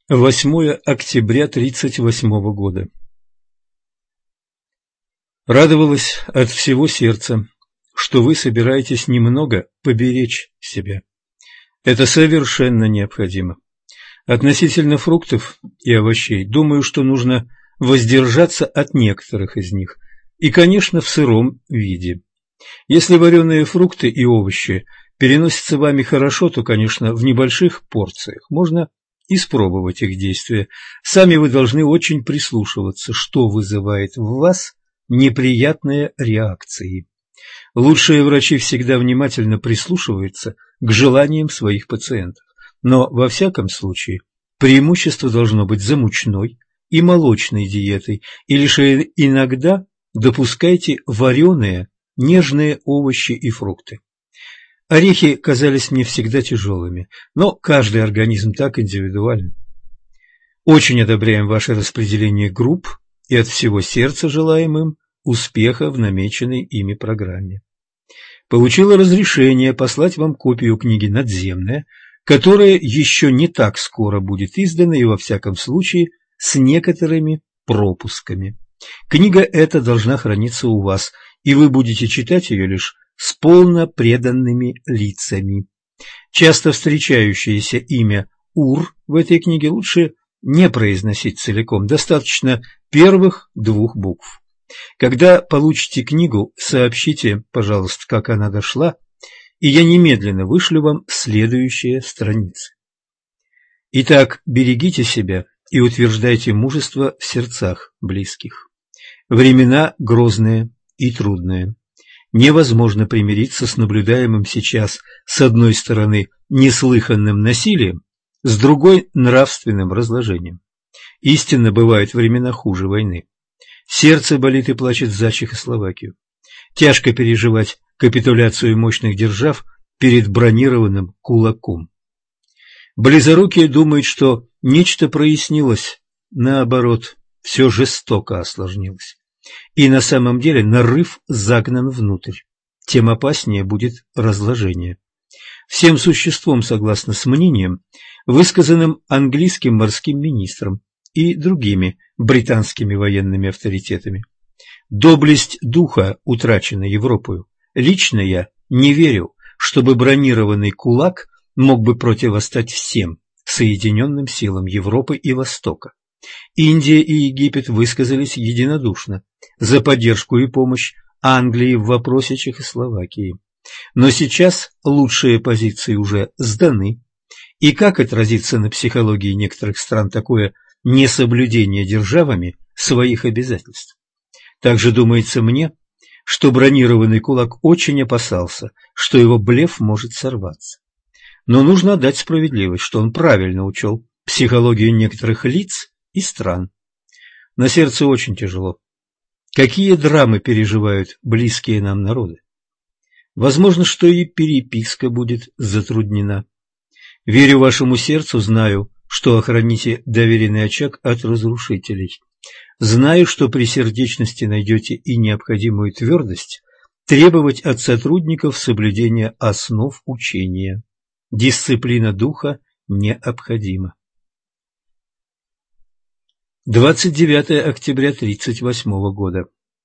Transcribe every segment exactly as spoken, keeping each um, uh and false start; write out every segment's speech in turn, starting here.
восьмое октября тридцать восьмого года. Радовалась от всего сердца, что вы собираетесь немного поберечь себя. Это совершенно необходимо. Относительно фруктов и овощей, думаю, что нужно воздержаться от некоторых из них, и, конечно, в сыром виде. Если вареные фрукты и овощи переносятся вами хорошо, то, конечно, в небольших порциях можно испробовать их действие. Сами вы должны очень прислушиваться, что вызывает в вас неприятные реакции. Лучшие врачи всегда внимательно прислушиваются к желаниям своих пациентов, но во всяком случае преимущество должно быть за мучной и молочной диетой, и лишь иногда допускайте вареные, нежные овощи и фрукты. Орехи казались мне всегда тяжелыми, но каждый организм так индивидуален. Очень одобряем ваше распределение групп и от всего сердца желаем им успеха в намеченной ими программе. Получила разрешение послать вам копию книги «Надземная», которая еще не так скоро будет издана и во всяком случае с некоторыми пропусками. Книга эта должна храниться у вас, и вы будете читать ее лишь с полно преданными лицами. Часто встречающееся имя Ур в этой книге лучше не произносить целиком, достаточно первых двух букв. Когда получите книгу, сообщите, пожалуйста, как она дошла, и я немедленно вышлю вам следующие страницы. Итак, берегите себя и утверждайте мужество в сердцах близких. Времена грозные и трудные. Невозможно примириться с наблюдаемым сейчас с одной стороны неслыханным насилием, с другой – нравственным разложением. Истинно бывают времена хуже войны. Сердце болит и плачет за Чехословакию. Тяжко переживать капитуляцию мощных держав перед бронированным кулаком. Близорукие думают, что нечто прояснилось, наоборот, все жестоко осложнилось. И на самом деле нарыв загнан внутрь, тем опаснее будет разложение. Всем существом согласно с мнением, высказанным английским морским министром и другими британскими военными авторитетами. Доблесть духа утрачена Европою. Лично я не верю, чтобы бронированный кулак мог бы противостать всем соединенным силам Европы и Востока. Индия и Египет высказались единодушно за поддержку и помощь Англии в вопросе Чехословакии. Но сейчас лучшие позиции уже сданы, и как отразится на психологии некоторых стран такое несоблюдение державами своих обязательств? Также думается мне, что бронированный кулак очень опасался, что его блеф может сорваться. Но нужно отдать справедливость, что он правильно учел психологию некоторых лиц и стран. На сердце очень тяжело. Какие драмы переживают близкие нам народы? Возможно, что и переписка будет затруднена. Верю вашему сердцу, знаю, что охраните доверенный очаг от разрушителей. Знаю, что при сердечности найдете и необходимую твердость требовать от сотрудников соблюдения основ учения. Дисциплина духа необходима. двадцать девятое октября тридцать восьмого года.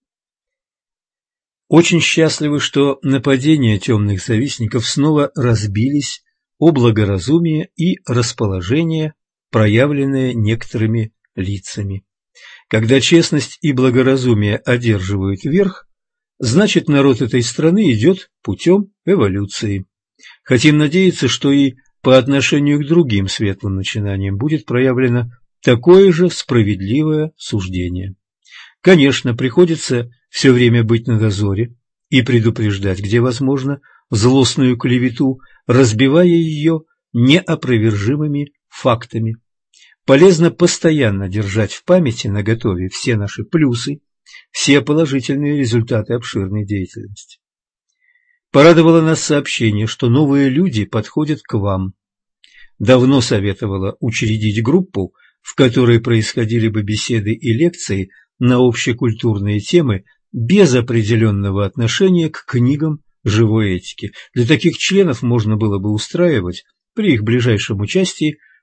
Очень счастливы, что нападения темных завистников снова разбились о благоразумие и расположение, проявленное некоторыми лицами. Когда честность и благоразумие одерживают верх, значит, народ этой страны идет путем эволюции. Хотим надеяться, что и по отношению к другим светлым начинаниям будет проявлено такое же справедливое суждение. Конечно, приходится все время быть наготове и предупреждать, где возможно, злостную клевету, разбивая ее неопровержимыми фактами. Полезно постоянно держать в памяти наготове все наши плюсы, все положительные результаты обширной деятельности. Порадовало нас сообщение, что новые люди подходят к вам. Давно советовала учредить группу, в которой происходили бы беседы и лекции на общекультурные темы без определенного отношения к книгам живой этики. Для таких членов можно было бы устраивать при их ближайшем участии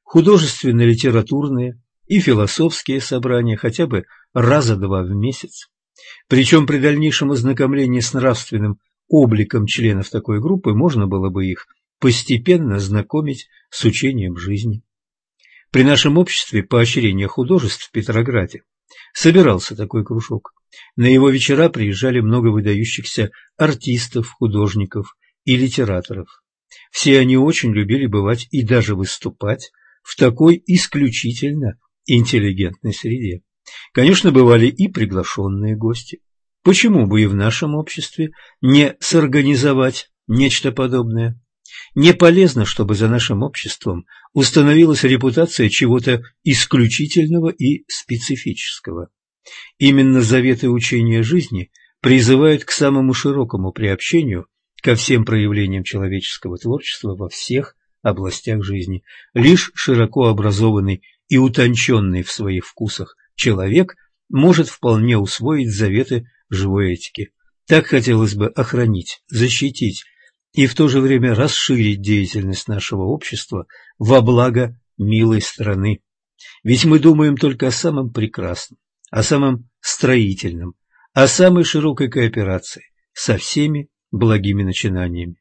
художественно-литературные и философские собрания хотя бы раза два в месяц. Причем при дальнейшем ознакомлении с нравственным обликом членов такой группы можно было бы их постепенно знакомить с учением жизни. При нашем обществе поощрения художеств в Петрограде собирался такой кружок. На его вечера приезжали много выдающихся артистов, художников и литераторов. Все они очень любили бывать и даже выступать в такой исключительно интеллигентной среде. Конечно, бывали и приглашенные гости. Почему бы и в нашем обществе не сорганизовать нечто подобное? Не полезно, чтобы за нашим обществом установилась репутация чего-то исключительного и специфического. Именно заветы учения жизни призывают к самому широкому приобщению ко всем проявлениям человеческого творчества во всех областях жизни. Лишь широко образованный и утонченный в своих вкусах человек может вполне усвоить заветы живой этики. Так хотелось бы охранить, защитить и в то же время расширить деятельность нашего общества во благо милой страны. Ведь мы думаем только о самом прекрасном, о самом строительном, о самой широкой кооперации со всеми благими начинаниями.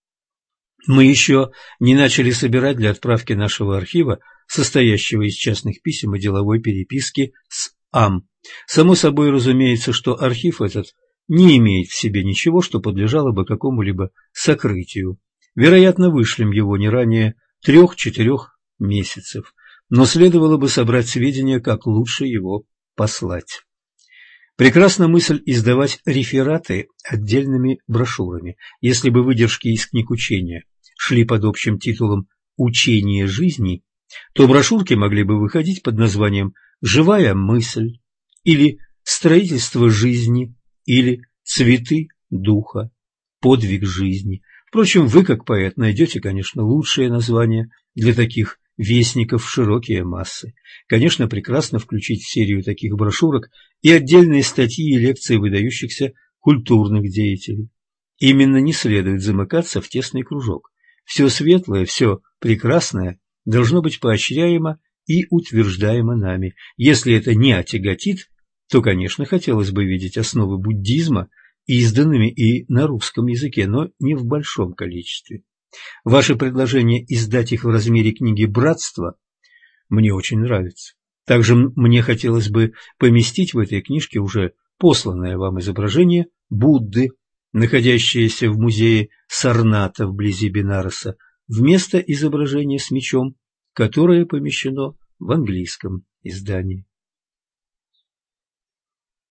Мы еще не начали собирать для отправки нашего архива, состоящего из частных писем и деловой переписки с АМ. Само собой разумеется, что архив этот не имеет в себе ничего, что подлежало бы какому-либо сокрытию. Вероятно, вышлем его не ранее трех-четырех месяцев, но следовало бы собрать сведения, как лучше его послать. Прекрасна мысль издавать рефераты отдельными брошюрами. Если бы выдержки из книг учения шли под общим титулом «Учение жизни», то брошюрки могли бы выходить под названием «Живая мысль» или «Строительство жизни» или «Цветы духа», «Подвиг жизни». Впрочем, вы, как поэт, найдете, конечно, лучшее название для таких вестников в широкие массы. Конечно, прекрасно включить в серию таких брошюрок и отдельные статьи и лекции выдающихся культурных деятелей. Именно не следует замыкаться в тесный кружок. Все светлое, все прекрасное должно быть поощряемо и утверждаемо нами. Если это не отяготит, то, конечно, хотелось бы видеть основы буддизма изданными и на русском языке, но не в большом количестве. Ваше предложение издать их в размере книги «Братство» мне очень нравится. Также мне хотелось бы поместить в этой книжке уже посланное вам изображение Будды, находящееся в музее Сарната вблизи Бенареса, вместо изображения с мечом, которое помещено в английском издании.